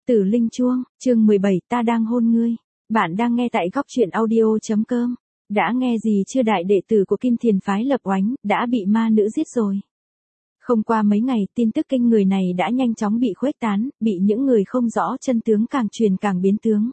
Tử Linh Chuông, chương 17, ta đang hôn ngươi. Bạn đang nghe tại góc truyện audio.com. Đã nghe gì chưa, đại đệ tử của Kim Thiền phái Lập Oánh, đã bị ma nữ giết rồi. Không qua mấy ngày, tin tức kinh người này đã nhanh chóng bị khuếch tán, bị những người không rõ chân tướng càng truyền càng biến tướng.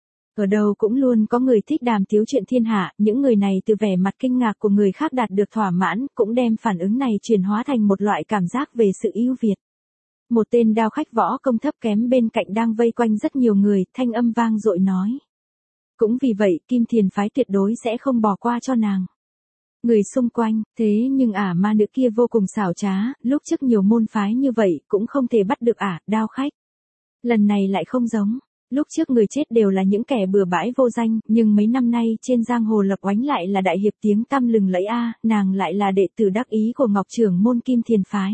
Ở đâu cũng luôn có người thích đàm tiếu chuyện thiên hạ, những người này từ vẻ mặt kinh ngạc của người khác đạt được thỏa mãn, cũng đem phản ứng này chuyển hóa thành một loại cảm giác về sự ưu việt. Một tên đao khách võ công thấp kém bên cạnh đang vây quanh rất nhiều người, thanh âm vang dội nói. Cũng vì vậy, Kim Thiền phái tuyệt đối sẽ không bỏ qua cho nàng. Người xung quanh, thế nhưng ma nữ kia vô cùng xảo trá, lúc trước nhiều môn phái như vậy, cũng không thể bắt được đao khách. Lần này lại không giống. Lúc trước người chết đều là những kẻ bừa bãi vô danh, nhưng mấy năm nay trên giang hồ Lập Oánh lại là đại hiệp tiếng tăm lừng lẫy nàng lại là đệ tử đắc ý của Ngọc trưởng môn Kim Thiền phái.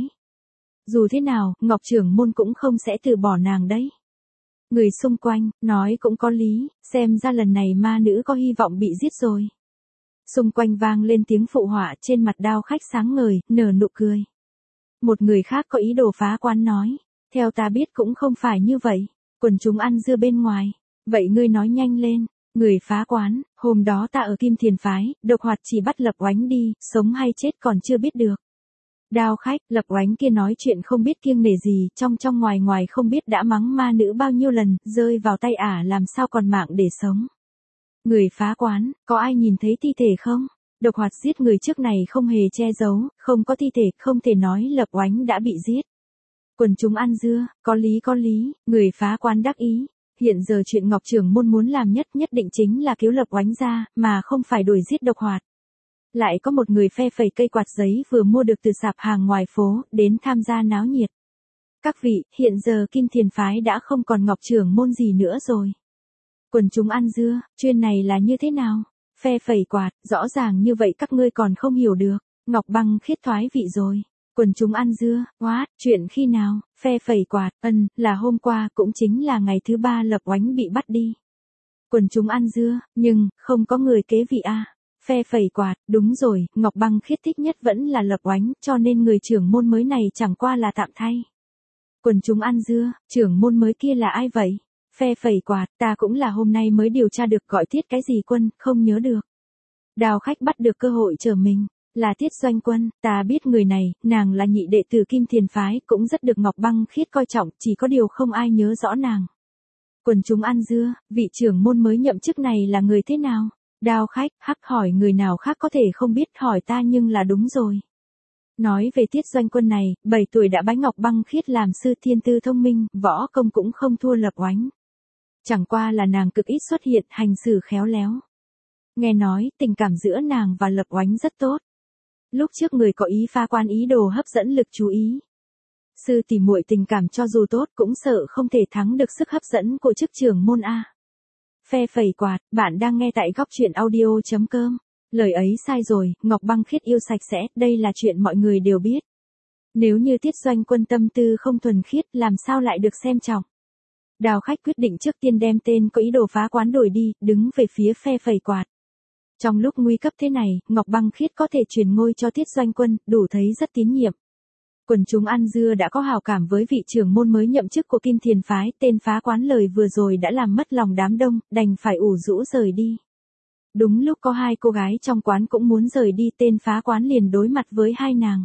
Dù thế nào, Ngọc trưởng môn cũng không sẽ từ bỏ nàng đấy. Người xung quanh, nói cũng có lý, xem ra lần này ma nữ có hy vọng bị giết rồi. Xung quanh vang lên tiếng phụ họa, trên mặt đao khách sáng ngời, nở nụ cười. Một người khác có ý đồ phá quán nói, theo ta biết cũng không phải như vậy, quần chúng ăn dưa bên ngoài, vậy ngươi nói nhanh lên. Người phá quán, hôm đó ta ở Kim Thiền phái, Độc Hoạt chỉ bắt Lập Oánh đi, sống hay chết còn chưa biết được. Đao khách, Lập Oánh kia nói chuyện không biết kiêng nể gì, trong ngoài ngoài không biết đã mắng ma nữ bao nhiêu lần, rơi vào tay làm sao còn mạng để sống. Người phá quán, có ai nhìn thấy thi thể không? Độc Hoạt giết người trước này không hề che giấu, không có thi thể, không thể nói Lập Oánh đã bị giết. Quần chúng ăn dưa, có lý, người phá quán đắc ý. Hiện giờ chuyện Ngọc trưởng môn muốn làm nhất định chính là cứu Lập Oánh ra, mà không phải đuổi giết Độc Hoạt. Lại có một người phe phẩy cây quạt giấy vừa mua được từ sạp hàng ngoài phố, đến tham gia náo nhiệt. Các vị, hiện giờ Kim Thiền phái đã không còn Ngọc trưởng môn gì nữa rồi. Quần chúng ăn dưa, chuyện này là như thế nào? Phe phẩy quạt, rõ ràng như vậy các ngươi còn không hiểu được. Ngọc Băng Khiết thoái vị rồi. Quần chúng ăn dưa, chuyện khi nào? Phe phẩy quạt, là hôm qua, cũng chính là ngày thứ 3 Lập Oánh bị bắt đi. Quần chúng ăn dưa, nhưng, không có người kế vị Phe phẩy quạt, đúng rồi, Ngọc Băng Khiết thích nhất vẫn là Lập Oánh, cho nên người trưởng môn mới này chẳng qua là tạm thay. Quần chúng ăn dưa, trưởng môn mới kia là ai vậy? Phe phẩy quạt, ta cũng là hôm nay mới điều tra được, gọi Tiết cái gì Quân, không nhớ được. Đào khách bắt được cơ hội trở mình, là Tiết Doanh Quân, ta biết người này, nàng là nhị đệ tử Kim Thiền phái, cũng rất được Ngọc Băng Khiết coi trọng, chỉ có điều không ai nhớ rõ nàng. Quần chúng ăn dưa, vị trưởng môn mới nhậm chức này là người thế nào? Đao khách, hỏi người nào khác có thể không biết, hỏi ta nhưng là đúng rồi. Nói về Tiết Doanh Quân này, 7 tuổi đã bái Ngọc Băng Khiết làm sư, thiên tư thông minh, võ công cũng không thua Lập Oánh. Chẳng qua là nàng cực ít xuất hiện, hành xử khéo léo. Nghe nói, tình cảm giữa nàng và Lập Oánh rất tốt. Lúc trước người có ý phá quan ý đồ hấp dẫn lực chú ý. Sư tỷ muội tình cảm cho dù tốt cũng sợ không thể thắng được sức hấp dẫn của chức trưởng môn Phe phẩy quạt, bạn đang nghe tại góc truyện audio.com. Lời ấy sai rồi, Ngọc Băng Khiết yêu sạch sẽ, đây là chuyện mọi người đều biết. Nếu như Tiết Doanh Quân tâm tư không thuần khiết, làm sao lại được xem trọng. Đào khách quyết định trước tiên đem tên có ý đồ phá quán đổi đi, đứng về phía phe phẩy quạt. Trong lúc nguy cấp thế này, Ngọc Băng Khiết có thể truyền ngôi cho Tiết Doanh Quân, đủ thấy rất tín nhiệm. Quần chúng ăn dưa đã có hào cảm với vị trưởng môn mới nhậm chức của Kim Thiền phái, tên phá quán lời vừa rồi đã làm mất lòng đám đông, đành phải ủ rũ rời đi. Đúng lúc có 2 cô gái trong quán cũng muốn rời đi, tên phá quán liền đối mặt với 2 nàng.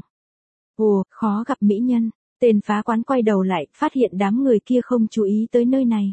Ồ, khó gặp mỹ nhân, tên phá quán quay đầu lại, phát hiện đám người kia không chú ý tới nơi này.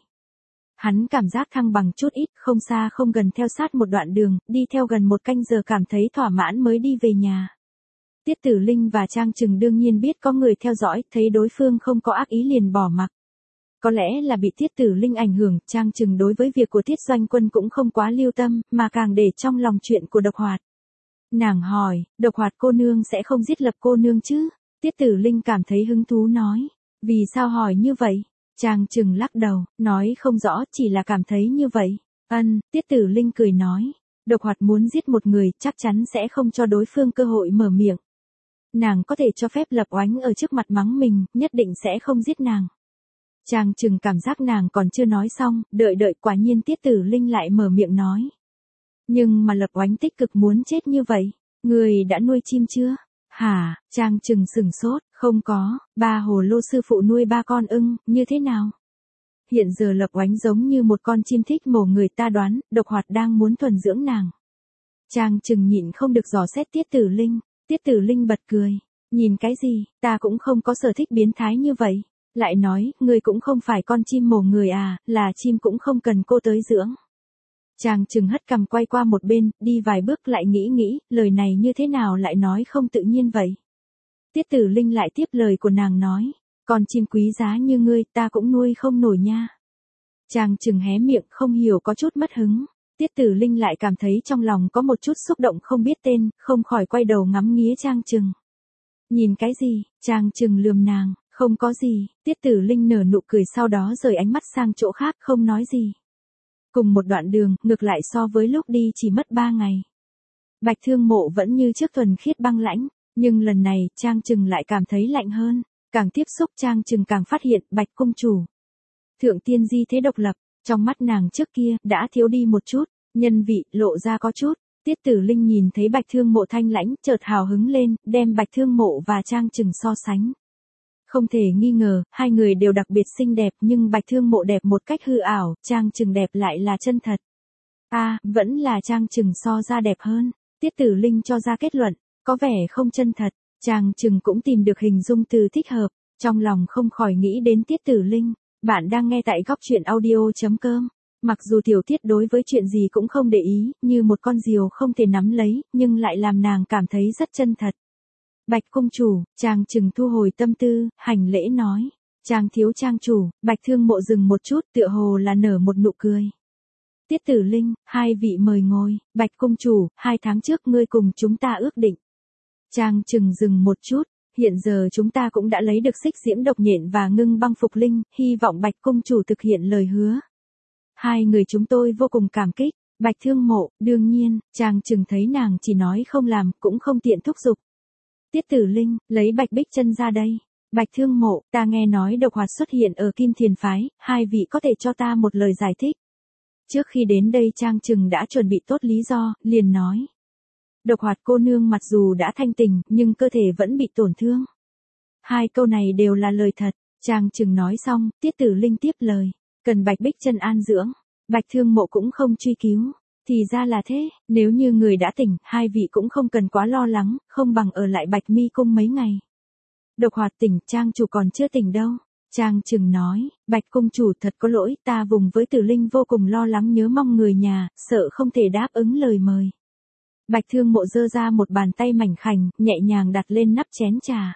Hắn cảm giác thăng bằng chút ít, không xa không gần theo sát một đoạn đường, đi theo gần 1 canh giờ cảm thấy thỏa mãn mới đi về nhà. Tiết Tử Linh và Trang Trừng đương nhiên biết có người theo dõi, thấy đối phương không có ác ý liền bỏ mặc. Có lẽ là bị Tiết Tử Linh ảnh hưởng, Trang Trừng đối với việc của Tiết Doanh Quân cũng không quá lưu tâm, mà càng để trong lòng chuyện của Độc Hoạt. Nàng hỏi, Độc Hoạt cô nương sẽ không giết Lập cô nương chứ? Tiết Tử Linh cảm thấy hứng thú nói, vì sao hỏi như vậy? Trang Trừng lắc đầu, nói không rõ, chỉ là cảm thấy như vậy. Tiết Tử Linh cười nói, Độc Hoạt muốn giết một người, chắc chắn sẽ không cho đối phương cơ hội mở miệng. Nàng có thể cho phép Lập Oánh ở trước mặt mắng mình, nhất định sẽ không giết nàng. Trang Trừng cảm giác nàng còn chưa nói xong, đợi quả nhiên Tiết Tử Linh lại mở miệng nói. Nhưng mà Lập Oánh tích cực muốn chết như vậy, người đã nuôi chim chưa? Hả? Trang Trừng sửng sốt, không có, 3 hồ lô sư phụ nuôi 3 con ưng, như thế nào? Hiện giờ Lập Oánh giống như một con chim thích mổ người, ta đoán, Độc Hoạt đang muốn thuần dưỡng nàng. Trang Trừng nhịn không được dò xét Tiết Tử Linh, Tiết Tử Linh bật cười. Nhìn cái gì, ta cũng không có sở thích biến thái như vậy. Lại nói, ngươi cũng không phải con chim mổ người à, là chim cũng không cần cô tới dưỡng. Trang Trừng hất cằm quay qua một bên, đi vài bước lại nghĩ, lời này như thế nào lại nói không tự nhiên vậy. Tiết Tử Linh lại tiếp lời của nàng nói, con chim quý giá như ngươi ta cũng nuôi không nổi nha. Trang Trừng hé miệng không hiểu có chút mất hứng. Tiết Tử Linh lại cảm thấy trong lòng có một chút xúc động không biết tên, không khỏi quay đầu ngắm nghía Trang Trừng. Nhìn cái gì? Trang Trừng lườm nàng, không có gì. Tiết Tử Linh nở nụ cười sau đó rời ánh mắt sang chỗ khác không nói gì. Cùng một đoạn đường, ngược lại so với lúc đi chỉ mất 3 ngày. Bạch Thương Mộ vẫn như trước thuần khiết băng lãnh, nhưng lần này Trang Trừng lại cảm thấy lạnh hơn. Càng tiếp xúc Trang Trừng càng phát hiện Bạch Cung Chủ. Thượng tiên di thế độc lập, trong mắt nàng trước kia đã thiếu đi một chút, nhân vị lộ ra có chút. Tiết Tử Linh nhìn thấy Bạch Thương Mộ thanh lãnh, chợt hào hứng lên, đem Bạch Thương Mộ và Trang Trừng so sánh. Không thể nghi ngờ, hai người đều đặc biệt xinh đẹp nhưng Bạch Thương Mộ đẹp một cách hư ảo, Trang Trừng đẹp lại là chân thật. Vẫn là Trang Trừng so ra đẹp hơn. Tiết Tử Linh cho ra kết luận, có vẻ không chân thật. Trang Trừng cũng tìm được hình dung từ thích hợp, trong lòng không khỏi nghĩ đến Tiết Tử Linh. Bạn đang nghe tại góc truyện audio.com. Mặc dù tiểu Tiết đối với chuyện gì cũng không để ý, như một con diều không thể nắm lấy, nhưng lại làm nàng cảm thấy rất chân thật. Bạch Cung Chủ, Trang Trừng thu hồi tâm tư, hành lễ nói. Trang thiếu trang chủ, Bạch Thương Mộ dừng một chút tựa hồ là nở một nụ cười. Tiết Tử Linh, hai vị mời ngồi. Bạch Cung Chủ, 2 tháng trước ngươi cùng chúng ta ước định. Trang Trừng dừng một chút, hiện giờ chúng ta cũng đã lấy được xích diễm độc nhện và ngưng băng phục linh, hy vọng Bạch Cung Chủ thực hiện lời hứa. Hai người chúng tôi vô cùng cảm kích. Bạch Thương Mộ, đương nhiên, Trang Trừng thấy nàng chỉ nói không làm, cũng không tiện thúc giục. Tiết Tử Linh, lấy Bạch Bích Chân ra đây. Bạch Thương Mộ, ta nghe nói Độc Hoạt xuất hiện ở Kim Thiền Phái, hai vị có thể cho ta một lời giải thích. Trước khi đến đây Trang Trừng đã chuẩn bị tốt lý do, liền nói. Độc Hoạt cô nương mặc dù đã thanh tình, nhưng cơ thể vẫn bị tổn thương. 2 câu này đều là lời thật. Trang Trừng nói xong, Tiết Tử Linh tiếp lời. Cần Bạch Bích Chân an dưỡng. Bạch Thương Mộ cũng không truy cứu. Thì ra là thế, nếu như người đã tỉnh, hai vị cũng không cần quá lo lắng, không bằng ở lại Bạch Mi Cung mấy ngày. Độc Hoạt tỉnh, Trang chủ còn chưa tỉnh đâu. Trang Trừng nói, Bạch Cung Chủ thật có lỗi, ta vùng với Tử Linh vô cùng lo lắng nhớ mong người nhà, sợ không thể đáp ứng lời mời. Bạch Thương Mộ giơ ra một bàn tay mảnh khảnh, nhẹ nhàng đặt lên nắp chén trà.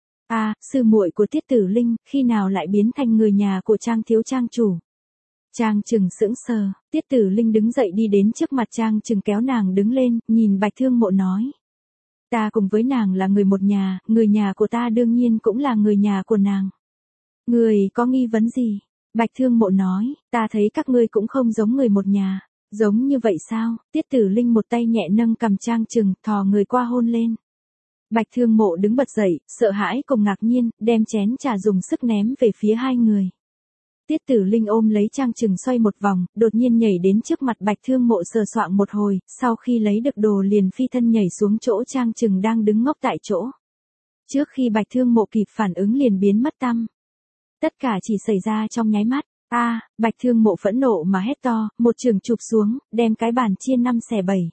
Sư muội của Tiết Tử Linh, khi nào lại biến thành người nhà của Trang thiếu trang chủ? Trang Trừng sững sờ, Tiết Tử Linh đứng dậy đi đến trước mặt Trang Trừng kéo nàng đứng lên, nhìn Bạch Thương Mộ nói. Ta cùng với nàng là người một nhà, người nhà của ta đương nhiên cũng là người nhà của nàng. Người có nghi vấn gì? Bạch Thương Mộ nói, ta thấy các ngươi cũng không giống người một nhà. Giống như vậy sao? Tiết Tử Linh một tay nhẹ nâng cầm Trang Trừng, thò người qua hôn lên. Bạch Thương Mộ đứng bật dậy, sợ hãi cùng ngạc nhiên, đem chén trà dùng sức ném về phía hai người. Tiết Tử Linh ôm lấy Trang Trừng xoay một vòng, đột nhiên nhảy đến trước mặt Bạch Thương Mộ sờ soạng một hồi, sau khi lấy được đồ liền phi thân nhảy xuống chỗ Trang Trừng đang đứng ngốc tại chỗ. Trước khi Bạch Thương Mộ kịp phản ứng liền biến mất tăm. Tất cả chỉ xảy ra trong nháy mắt. Bạch Thương Mộ phẫn nộ mà hét to, một chưởng chụp xuống, đem cái bàn chia 5 xẻ 7.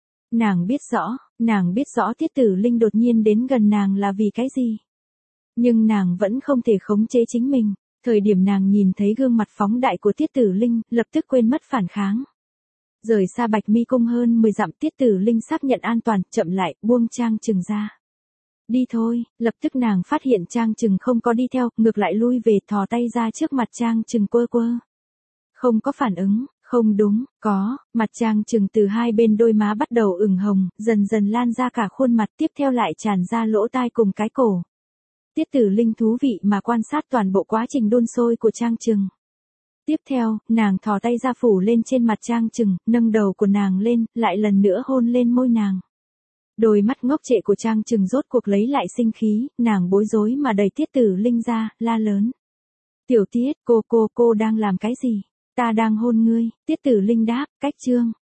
Nàng biết rõ Tiết Tử Linh đột nhiên đến gần nàng là vì cái gì. Nhưng nàng vẫn không thể khống chế chính mình. Thời điểm nàng nhìn thấy gương mặt phóng đại của Tiết Tử Linh, lập tức quên mất phản kháng. Rời xa Bạch Mi Cung hơn 10 dặm, Tiết Tử Linh xác nhận an toàn, chậm lại, buông Trang Trừng ra. Đi thôi, lập tức nàng phát hiện Trang Trừng không có đi theo, ngược lại lui về thò tay ra trước mặt Trang Trừng quơ quơ. Không có phản ứng, không đúng, có, mặt Trang Trừng từ hai bên đôi má bắt đầu ửng hồng, dần dần lan ra cả khuôn mặt, tiếp theo lại tràn ra lỗ tai cùng cái cổ. Tiết Tử Linh thú vị mà quan sát toàn bộ quá trình đun sôi của Trang Trừng. Tiếp theo, nàng thò tay ra phủ lên trên mặt Trang Trừng, nâng đầu của nàng lên, lại lần nữa hôn lên môi nàng. Đôi mắt ngốc trệ của Trang Trừng rốt cuộc lấy lại sinh khí, nàng bối rối mà đẩy Tiết Tử Linh ra, la lớn. Tiểu Tiết, cô đang làm cái gì? Ta đang hôn ngươi. Tiết Tử Linh đáp, cách chương.